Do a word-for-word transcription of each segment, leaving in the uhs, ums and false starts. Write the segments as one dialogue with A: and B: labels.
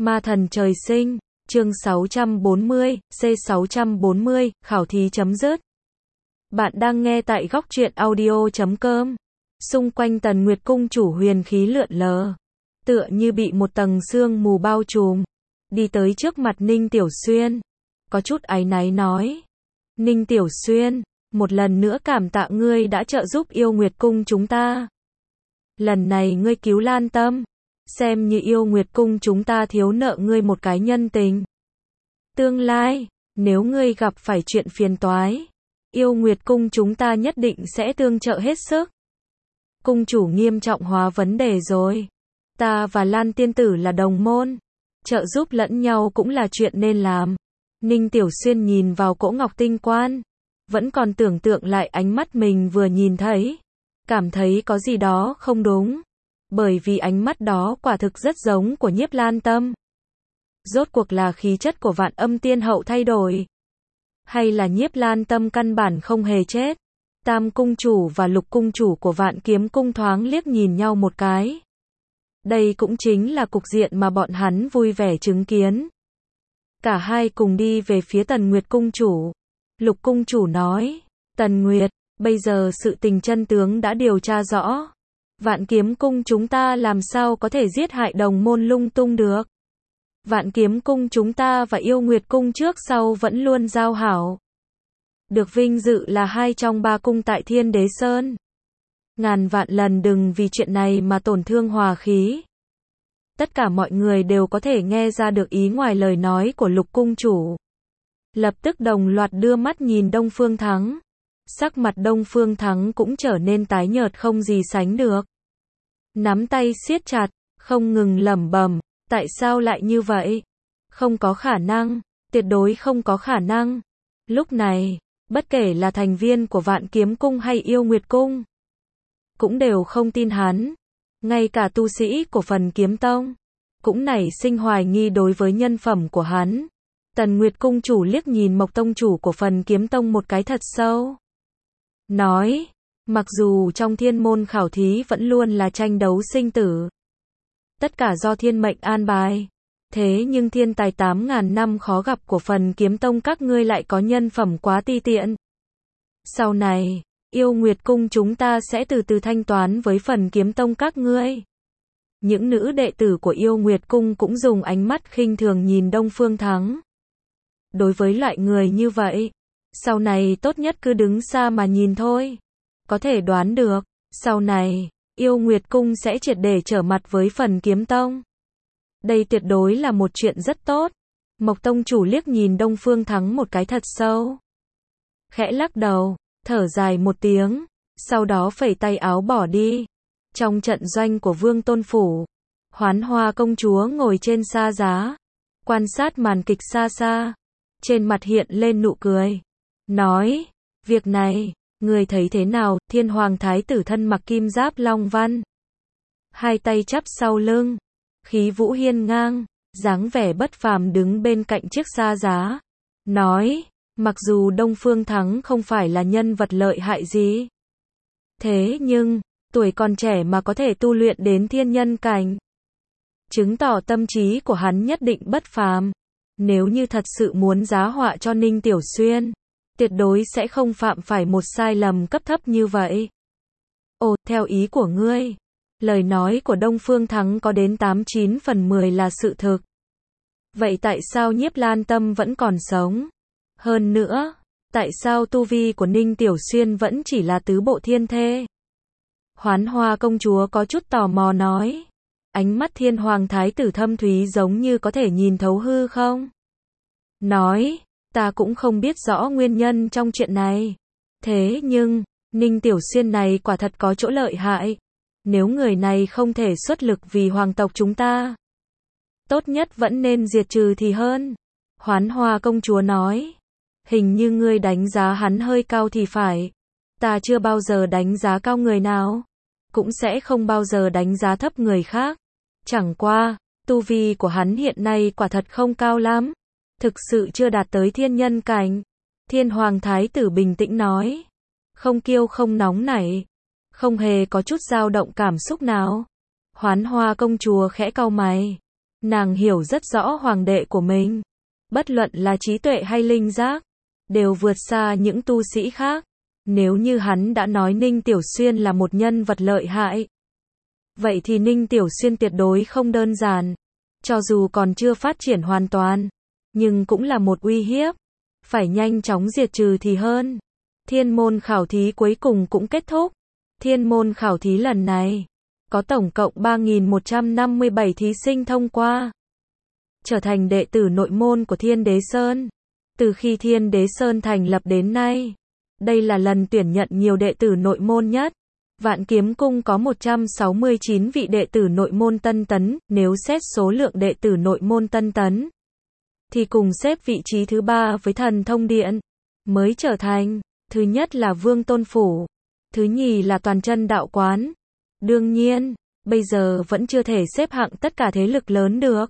A: Ma thần trời sinh, chương sáu trăm bốn mươi, C sáu trăm bốn mươi, khảo thí chấm dứt. Bạn đang nghe tại góc truyện audio chấm com. Xung quanh Tần Nguyệt cung chủ huyền khí lượn lờ, tựa như bị một tầng sương mù bao trùm. Đi tới trước mặt Ninh Tiểu Xuyên, có chút áy náy nói: Ninh Tiểu Xuyên, một lần nữa cảm tạ ngươi đã trợ giúp Yêu Nguyệt cung chúng ta. Lần này ngươi cứu Lan Tâm, xem như Yêu Nguyệt cung chúng ta thiếu nợ ngươi một cái nhân tình. Tương lai, nếu ngươi gặp phải chuyện phiền toái, Yêu Nguyệt cung chúng ta nhất định sẽ tương trợ hết sức. Cung chủ nghiêm trọng hóa vấn đề rồi. Ta và Lan tiên tử là đồng môn, trợ giúp lẫn nhau cũng là chuyện nên làm. Ninh Tiểu Xuyên nhìn vào cỗ ngọc tinh quan, vẫn còn tưởng tượng lại ánh mắt mình vừa nhìn thấy, cảm thấy có gì đó không đúng, bởi vì ánh mắt đó quả thực rất giống của Nhiếp Lan Tâm. Rốt cuộc là khí chất của Vạn Âm Tiên hậu thay đổi, hay là Nhiếp Lan Tâm căn bản không hề chết? Tam cung chủ và Lục cung chủ của Vạn Kiếm cung thoáng liếc nhìn nhau một cái. Đây cũng chính là cục diện mà bọn hắn vui vẻ chứng kiến. Cả hai cùng đi về phía Tần Nguyệt cung chủ. Lục cung chủ nói: Tần Nguyệt, bây giờ sự tình chân tướng đã điều tra rõ. Vạn Kiếm cung chúng ta làm sao có thể giết hại đồng môn lung tung được. Vạn Kiếm cung chúng ta và Yêu Nguyệt cung trước sau vẫn luôn giao hảo, được vinh dự là hai trong ba cung tại Thiên Đế Sơn. Ngàn vạn lần đừng vì chuyện này mà tổn thương hòa khí. Tất cả mọi người đều có thể nghe ra được ý ngoài lời nói của Lục cung chủ. Lập tức đồng loạt đưa mắt nhìn Đông Phương Thắng. Sắc mặt Đông Phương Thắng cũng trở nên tái nhợt không gì sánh được. Nắm tay siết chặt, không ngừng lẩm bẩm: tại sao lại như vậy? Không có khả năng, tuyệt đối không có khả năng. Lúc này, bất kể là thành viên của Vạn Kiếm cung hay Yêu Nguyệt cung, cũng đều không tin hắn. Ngay cả tu sĩ của Phần Kiếm tông cũng nảy sinh hoài nghi đối với nhân phẩm của hắn. Tần Nguyệt cung chủ liếc nhìn Mộc tông chủ của Phần Kiếm tông một cái thật sâu, nói: mặc dù trong thiên môn khảo thí vẫn luôn là tranh đấu sinh tử, tất cả do thiên mệnh an bài, thế nhưng thiên tài tám ngàn năm khó gặp của Phần Kiếm tông các ngươi lại có nhân phẩm quá ti tiện. Sau này, Yêu Nguyệt cung chúng ta sẽ từ từ thanh toán với Phần Kiếm tông các ngươi. Những nữ đệ tử của Yêu Nguyệt cung cũng dùng ánh mắt khinh thường nhìn Đông Phương Thắng. Đối với loại người như vậy, sau này tốt nhất cứ đứng xa mà nhìn thôi. Có thể đoán được, sau này, Yêu Nguyệt cung sẽ triệt để trở mặt với Phần Kiếm tông. Đây tuyệt đối là một chuyện rất tốt. Mộc tông chủ liếc nhìn Đông Phương Thắng một cái thật sâu, khẽ lắc đầu, thở dài một tiếng, sau đó phẩy tay áo bỏ đi. Trong trận doanh của Vương Tôn phủ, Hoán Hoa công chúa ngồi trên sa giá, quan sát màn kịch xa xa, trên mặt hiện lên nụ cười, nói: việc này, người thấy thế nào? Thiên hoàng thái tử thân mặc kim giáp long văn, hai tay chắp sau lưng, khí vũ hiên ngang, dáng vẻ bất phàm đứng bên cạnh chiếc sa giá, nói: mặc dù Đông Phương Thắng không phải là nhân vật lợi hại gì, thế nhưng, tuổi còn trẻ mà có thể tu luyện đến thiên nhân cảnh, chứng tỏ tâm trí của hắn nhất định bất phàm. Nếu như thật sự muốn giá họa cho Ninh Tiểu Xuyên, tuyệt đối sẽ không phạm phải một sai lầm cấp thấp như vậy. Ồ, theo ý của ngươi, lời nói của Đông Phương Thắng có đến tám chín phần mười là sự thực. Vậy tại sao Nhiếp Lan Tâm vẫn còn sống? Hơn nữa, tại sao tu vi của Ninh Tiểu Xuyên vẫn chỉ là tứ bộ thiên thê? Hoán Hoa công chúa có chút tò mò nói. Ánh mắt thiên hoàng thái tử thâm thúy giống như có thể nhìn thấu hư không. Nói: ta cũng không biết rõ nguyên nhân trong chuyện này. Thế nhưng, Ninh Tiểu Xuyên này quả thật có chỗ lợi hại. Nếu người này không thể xuất lực vì hoàng tộc chúng ta, tốt nhất vẫn nên diệt trừ thì hơn. Hoán Hoa công chúa nói: hình như ngươi đánh giá hắn hơi cao thì phải. Ta chưa bao giờ đánh giá cao người nào, cũng sẽ không bao giờ đánh giá thấp người khác. Chẳng qua, tu vi của hắn hiện nay quả thật không cao lắm, thực sự chưa đạt tới thiên nhân cảnh. Thiên hoàng thái tử bình tĩnh nói, không kiêu không nóng nảy, không hề có chút dao động cảm xúc nào. Hoán Hoa công chúa khẽ cau mày, Nàng hiểu rất rõ hoàng đệ của mình. Bất luận là trí tuệ hay linh giác, đều vượt xa những tu sĩ khác. Nếu như hắn đã nói Ninh Tiểu Xuyên là một nhân vật lợi hại, vậy thì Ninh Tiểu Xuyên tuyệt đối không đơn giản. Cho dù còn chưa phát triển hoàn toàn, nhưng cũng là một uy hiếp. Phải nhanh chóng diệt trừ thì hơn. Thiên môn khảo thí cuối cùng cũng kết thúc. Thiên môn khảo thí lần này, có tổng cộng ba nghìn một trăm năm mươi bảy thí sinh thông qua, trở thành đệ tử nội môn của Thiên Đế Sơn. Từ khi Thiên Đế Sơn thành lập đến nay, đây là lần tuyển nhận nhiều đệ tử nội môn nhất. Vạn Kiếm Cung có một trăm sáu mươi chín vị đệ tử nội môn tân tấn, nếu xét số lượng đệ tử nội môn tân tấn, thì cùng xếp vị trí thứ ba với Thần Thông Điện. Mới trở thành, thứ nhất là Vương Tôn Phủ, thứ nhì là Toàn Chân Đạo Quán. Đương nhiên, bây giờ vẫn chưa thể xếp hạng tất cả thế lực lớn được.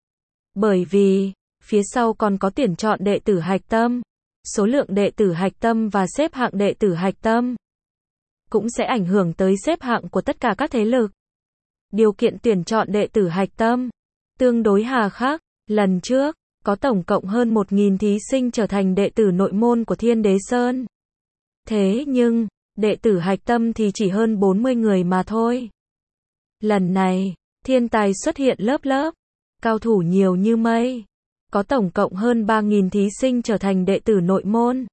A: Bởi vì, phía sau còn có tuyển chọn đệ tử hạch tâm. Số lượng đệ tử hạch tâm và xếp hạng đệ tử hạch tâm cũng sẽ ảnh hưởng tới xếp hạng của tất cả các thế lực. Điều kiện tuyển chọn đệ tử hạch tâm tương đối hà khắc. Lần trước, có tổng cộng hơn một nghìn thí sinh trở thành đệ tử nội môn của Thiên Đế Sơn. Thế nhưng, đệ tử hạch tâm thì chỉ hơn bốn mươi người mà thôi. Lần này, thiên tài xuất hiện lớp lớp, cao thủ nhiều như mây. Có tổng cộng hơn ba nghìn thí sinh trở thành đệ tử nội môn.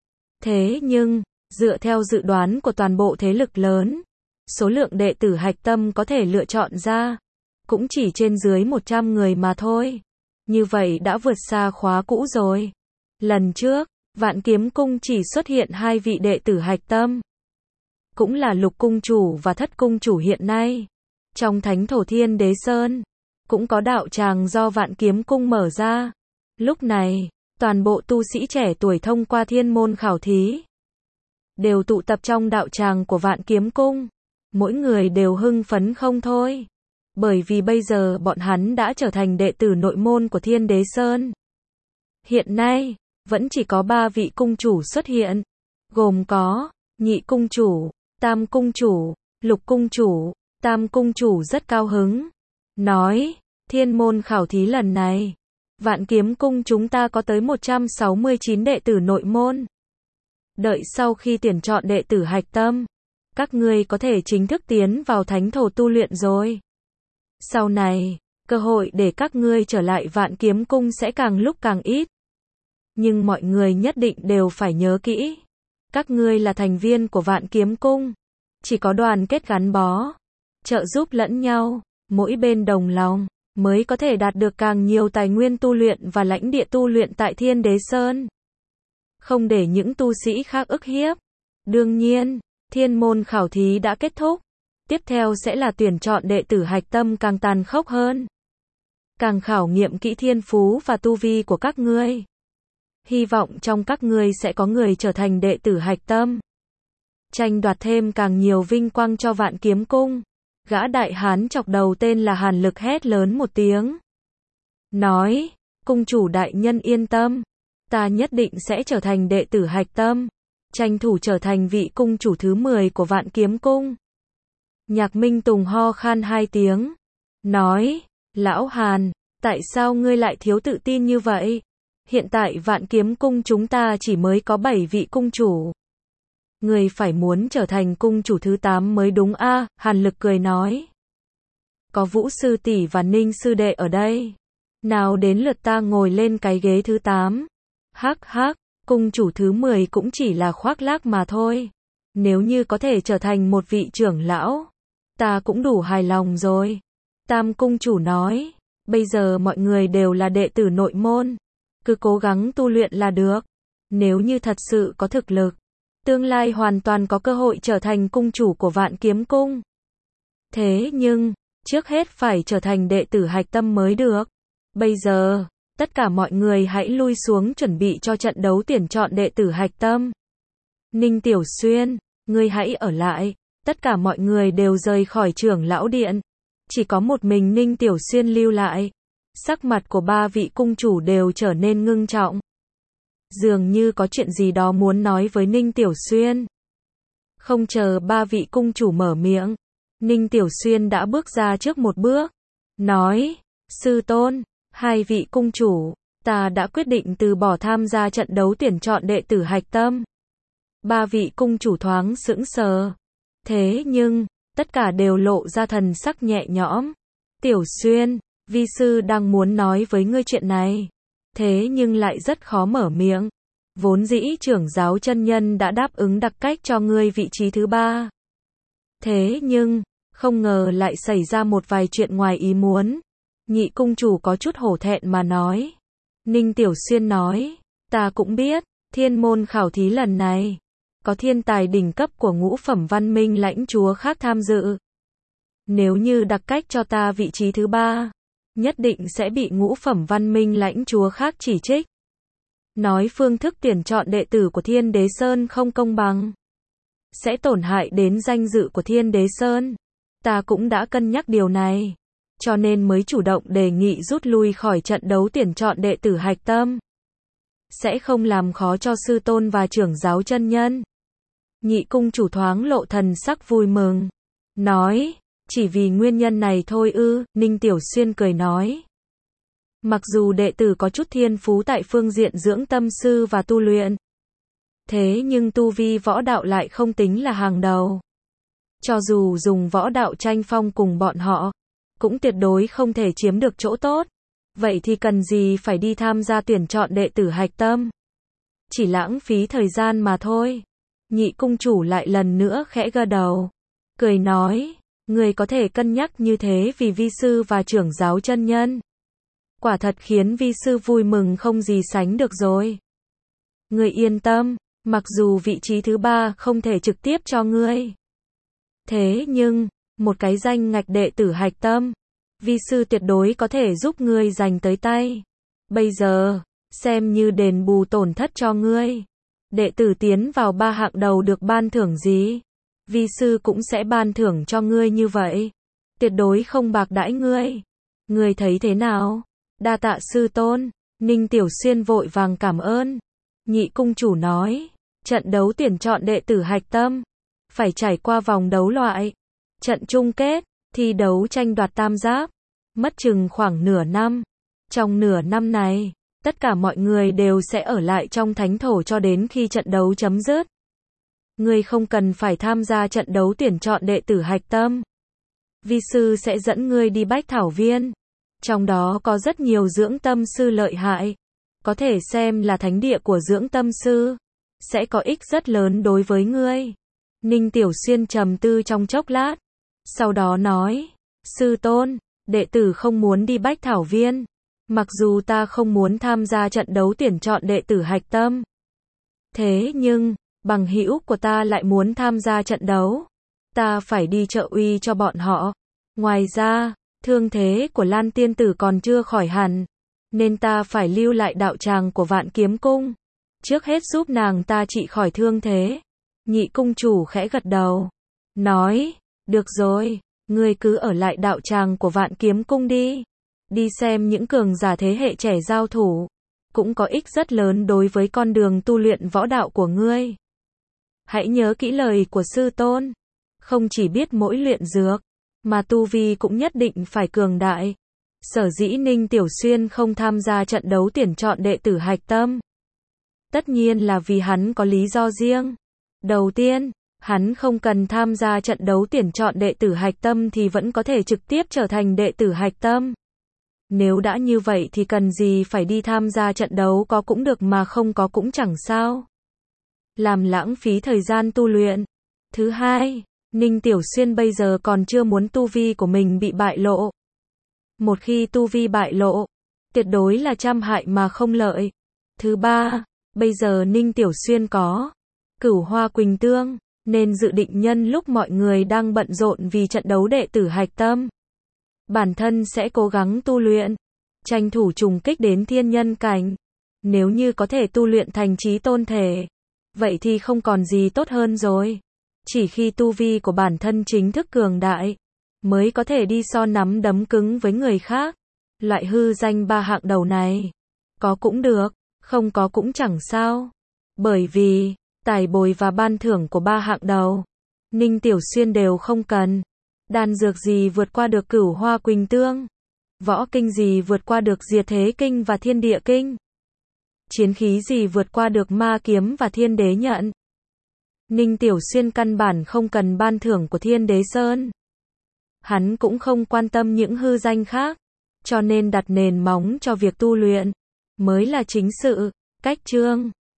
A: Thế nhưng, dựa theo dự đoán của toàn bộ thế lực lớn, số lượng đệ tử hạch tâm có thể lựa chọn ra, cũng chỉ trên dưới một trăm người mà thôi. Như vậy đã vượt xa khóa cũ rồi. Lần trước, Vạn Kiếm Cung chỉ xuất hiện hai vị đệ tử hạch tâm, cũng là Lục Cung Chủ và Thất Cung Chủ hiện nay. Trong Thánh Thổ Thiên Đế Sơn, cũng có đạo tràng do Vạn Kiếm Cung mở ra. Lúc này, toàn bộ tu sĩ trẻ tuổi thông qua thiên môn khảo thí, đều tụ tập trong đạo tràng của Vạn Kiếm Cung. Mỗi người đều hưng phấn không thôi. Bởi vì bây giờ bọn hắn đã trở thành đệ tử nội môn của Thiên Đế Sơn. Hiện nay, vẫn chỉ có ba vị cung chủ xuất hiện, gồm có Nhị Cung Chủ, Tam Cung Chủ, Lục Cung Chủ. Tam Cung Chủ rất cao hứng, nói, thiên môn khảo thí lần này, Vạn Kiếm Cung chúng ta có tới một trăm sáu mươi chín đệ tử nội môn. Đợi sau khi tuyển chọn đệ tử hạch tâm, các ngươi có thể chính thức tiến vào thánh thổ tu luyện rồi. Sau này, cơ hội để các ngươi trở lại Vạn Kiếm Cung sẽ càng lúc càng ít. Nhưng mọi người nhất định đều phải nhớ kỹ. Các ngươi là thành viên của Vạn Kiếm Cung. Chỉ có đoàn kết gắn bó, trợ giúp lẫn nhau, mỗi bên đồng lòng, mới có thể đạt được càng nhiều tài nguyên tu luyện và lãnh địa tu luyện tại Thiên Đế Sơn. Không để những tu sĩ khác ức hiếp. Đương nhiên, thiên môn khảo thí đã kết thúc. Tiếp theo sẽ là tuyển chọn đệ tử hạch tâm càng tàn khốc hơn. Càng khảo nghiệm kỹ thiên phú và tu vi của các ngươi. Hy vọng trong các ngươi sẽ có người trở thành đệ tử hạch tâm. Tranh đoạt thêm càng nhiều vinh quang cho Vạn Kiếm Cung. Gã đại hán chọc đầu tên là Hàn Lực hét lớn một tiếng. Nói, cung chủ đại nhân yên tâm. Ta nhất định sẽ trở thành đệ tử hạch tâm. Tranh thủ trở thành vị cung chủ thứ mười của Vạn Kiếm Cung. Nhạc Minh Tùng ho khan hai tiếng. Nói, lão Hàn, tại sao ngươi lại thiếu tự tin như vậy? Hiện tại Vạn Kiếm Cung chúng ta chỉ mới có bảy vị cung chủ. Ngươi phải muốn trở thành cung chủ thứ tám mới đúng a, à, Hàn Lực cười nói. Có Vũ sư tỷ và Ninh sư đệ ở đây. Nào đến lượt ta ngồi lên cái ghế thứ tám. Hắc hắc, cung chủ thứ mười cũng chỉ là khoác lác mà thôi. Nếu như có thể trở thành một vị trưởng lão, ta cũng đủ hài lòng rồi. Tam cung chủ nói, bây giờ mọi người đều là đệ tử nội môn. Cứ cố gắng tu luyện là được. Nếu như thật sự có thực lực, tương lai hoàn toàn có cơ hội trở thành cung chủ của Vạn Kiếm Cung. Thế nhưng, trước hết phải trở thành đệ tử hạch tâm mới được. Bây giờ, tất cả mọi người hãy lui xuống chuẩn bị cho trận đấu tuyển chọn đệ tử hạch tâm. Ninh Tiểu Xuyên, ngươi hãy ở lại. Tất cả mọi người đều rời khỏi trưởng lão điện. Chỉ có một mình Ninh Tiểu Xuyên lưu lại. Sắc mặt của ba vị cung chủ đều trở nên ngưng trọng. Dường như có chuyện gì đó muốn nói với Ninh Tiểu Xuyên. Không chờ ba vị cung chủ mở miệng, Ninh Tiểu Xuyên đã bước ra trước một bước. Nói, Sư tôn, hai vị cung chủ, ta đã quyết định từ bỏ tham gia trận đấu tuyển chọn đệ tử hạch tâm. Ba vị cung chủ thoáng sững sờ. Thế nhưng, tất cả đều lộ ra thần sắc nhẹ nhõm. Tiểu Xuyên, vi sư đang muốn nói với ngươi chuyện này. Thế nhưng lại rất khó mở miệng. Vốn dĩ trưởng giáo chân nhân đã đáp ứng đặc cách cho ngươi vị trí thứ ba. Thế nhưng, không ngờ lại xảy ra một vài chuyện ngoài ý muốn. Nhị cung chủ có chút hổ thẹn mà nói. Ninh Tiểu Xuyên nói, ta cũng biết, thiên môn khảo thí lần này, có thiên tài đỉnh cấp của ngũ phẩm văn minh lãnh chúa khác tham dự. Nếu như đặc cách cho ta vị trí thứ ba, nhất định sẽ bị ngũ phẩm văn minh lãnh chúa khác chỉ trích. Nói phương thức tuyển chọn đệ tử của Thiên Đế Sơn không công bằng, sẽ tổn hại đến danh dự của Thiên Đế Sơn. Ta cũng đã cân nhắc điều này, cho nên mới chủ động đề nghị rút lui khỏi trận đấu tuyển chọn đệ tử hạch tâm. Sẽ không làm khó cho sư tôn và trưởng giáo chân nhân. Nhị cung chủ thoáng lộ thần sắc vui mừng. Nói, chỉ vì nguyên nhân này thôi ư, Ninh Tiểu Xuyên cười nói. Mặc dù đệ tử có chút thiên phú tại phương diện dưỡng tâm sư và tu luyện, thế nhưng tu vi võ đạo lại không tính là hàng đầu. Cho dù dùng võ đạo tranh phong cùng bọn họ, cũng tuyệt đối không thể chiếm được chỗ tốt. Vậy thì cần gì phải đi tham gia tuyển chọn đệ tử hạch tâm? Chỉ lãng phí thời gian mà thôi. Nhị cung chủ lại lần nữa khẽ gật đầu, cười nói, người có thể cân nhắc như thế vì vi sư và trưởng giáo chân nhân. Quả thật khiến vi sư vui mừng không gì sánh được rồi. Người yên tâm, mặc dù vị trí thứ ba không thể trực tiếp cho ngươi. Thế nhưng, một cái danh ngạch đệ tử hạch tâm, vi sư tuyệt đối có thể giúp ngươi giành tới tay. Bây giờ, xem như đền bù tổn thất cho ngươi. Đệ tử tiến vào ba hạng đầu được ban thưởng gì? Vi sư cũng sẽ ban thưởng cho ngươi như vậy. Tuyệt đối không bạc đãi ngươi. Ngươi thấy thế nào? Đa tạ sư tôn. Ninh Tiểu Xuyên vội vàng cảm ơn. Nhị cung chủ nói, trận đấu tuyển chọn đệ tử hạch tâm, phải trải qua vòng đấu loại, trận chung kết, thi đấu tranh đoạt tam giáp, mất chừng khoảng nửa năm. Trong nửa năm này, tất cả mọi người đều sẽ ở lại trong thánh thổ cho đến khi trận đấu chấm dứt. Ngươi không cần phải tham gia trận đấu tuyển chọn đệ tử hạch tâm. Vi sư sẽ dẫn ngươi đi Bách Thảo Viên. Trong đó có rất nhiều dưỡng tâm sư lợi hại. Có thể xem là thánh địa của dưỡng tâm sư. Sẽ có ích rất lớn đối với ngươi. Ninh Tiểu Xuyên trầm tư trong chốc lát. Sau đó nói, sư tôn, đệ tử không muốn đi Bách Thảo Viên. Mặc dù ta không muốn tham gia trận đấu tuyển chọn đệ tử hạch tâm. Thế nhưng, bằng hữu của ta lại muốn tham gia trận đấu. Ta phải đi trợ uy cho bọn họ. Ngoài ra, thương thế của Lan Tiên Tử còn chưa khỏi hẳn, nên ta phải lưu lại đạo tràng của Vạn Kiếm Cung. Trước hết giúp nàng ta trị khỏi thương thế. Nhị cung chủ khẽ gật đầu. Nói, được rồi, ngươi cứ ở lại đạo tràng của Vạn Kiếm Cung đi. Đi xem những cường giả thế hệ trẻ giao thủ. Cũng có ích rất lớn đối với con đường tu luyện võ đạo của ngươi. Hãy nhớ kỹ lời của sư tôn. Không chỉ biết mỗi luyện dược, mà tu vi cũng nhất định phải cường đại. Sở dĩ Ninh Tiểu Xuyên không tham gia trận đấu tuyển chọn đệ tử hạch tâm. Tất nhiên là vì hắn có lý do riêng. Đầu tiên, hắn không cần tham gia trận đấu tuyển chọn đệ tử hạch tâm thì vẫn có thể trực tiếp trở thành đệ tử hạch tâm. Nếu đã như vậy thì cần gì phải đi tham gia trận đấu, có cũng được mà không có cũng chẳng sao. Làm lãng phí thời gian tu luyện. Thứ hai, Ninh Tiểu Xuyên bây giờ còn chưa muốn tu vi của mình bị bại lộ. Một khi tu vi bại lộ, tuyệt đối là trăm hại mà không lợi. Thứ ba, bây giờ Ninh Tiểu Xuyên có Cửu Hoa Quỳnh Tương, nên dự định nhân lúc mọi người đang bận rộn vì trận đấu đệ tử hạch tâm, bản thân sẽ cố gắng tu luyện, tranh thủ trùng kích đến thiên nhân cảnh. Nếu như có thể tu luyện thành chí tôn thể, vậy thì không còn gì tốt hơn rồi. Chỉ khi tu vi của bản thân chính thức cường đại, mới có thể đi so nắm đấm cứng với người khác. Loại hư danh ba hạng đầu này, có cũng được, không có cũng chẳng sao. Bởi vì, tài bồi và ban thưởng của ba hạng đầu, Ninh Tiểu Xuyên đều không cần. Đan dược gì vượt qua được Cửu Hoa Quỳnh Tương. Võ kinh gì vượt qua được diệt thế kinh và thiên địa kinh? Chiến khí gì vượt qua được ma kiếm và thiên đế nhận? Ninh Tiểu Xuyên căn bản không cần ban thưởng của Thiên Đế Sơn. Hắn cũng không quan tâm những hư danh khác, cho nên đặt nền móng cho việc tu luyện mới là chính sự. Cách chương